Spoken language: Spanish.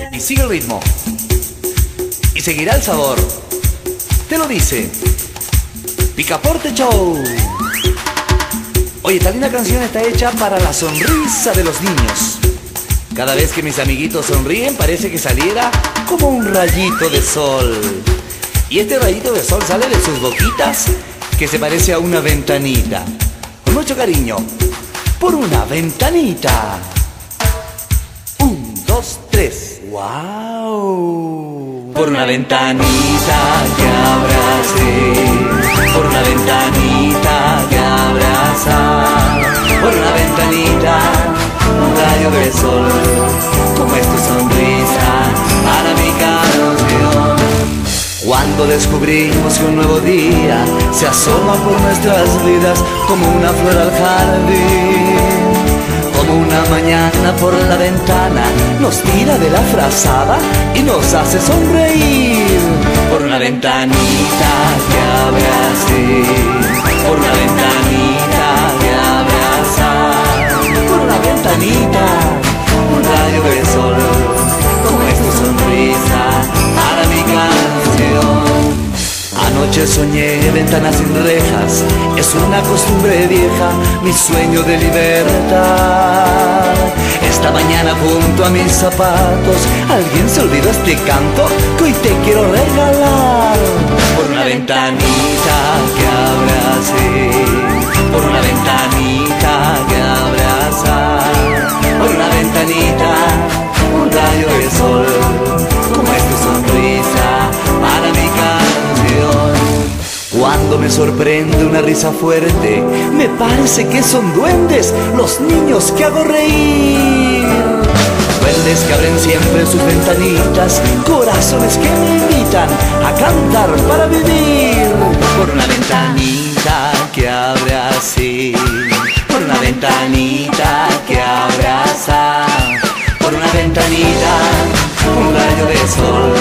Y sigue el ritmo. Y seguirá el sabor. Te lo dice Picaporte Show. Oye, esta linda canción está hecha para la sonrisa de los niños. Cada vez que mis amiguitos sonríen parece que saliera como un rayito de sol. Y este rayito de sol sale de sus boquitas, que se parece a una ventanita. Con mucho cariño, por una ventanita. 1, 2, 3. ¡Wow! Por una ventanita que abracé, por una ventanita que abraza, por una ventanita, un rayo de sol, como es tu sonrisa para mi canción. Cuando descubrimos que un nuevo día se asoma por nuestras vidas como una flor al jardín, como una mañana por la ventana nos tira de la frazada y nos hace sonreír. Por una ventanita que abracé, por una ventanita que abraza, por una ventanita, un rayo de sol, como es tu sonrisa para mi canción. Anoche soñé ventanas sin rejas, es una costumbre vieja, mi sueño de libertad. Esta mañana junto a mis zapatos, alguien se olvidó este canto que hoy te quiero regalar. Por una ventanita que abracé, por una ventanita que abraza, por una ventanita, un rayo de sol, como es tu sonrisa para mi canción. Cuando me sorprende una risa fuerte, me parece que son duendes los niños que hago reír. Duendes que abren siempre sus ventanitas, corazones que me invitan a cantar para vivir. Por una ventanita que abre así, por una ventanita que abraza, por una ventanita, un rayo de sol,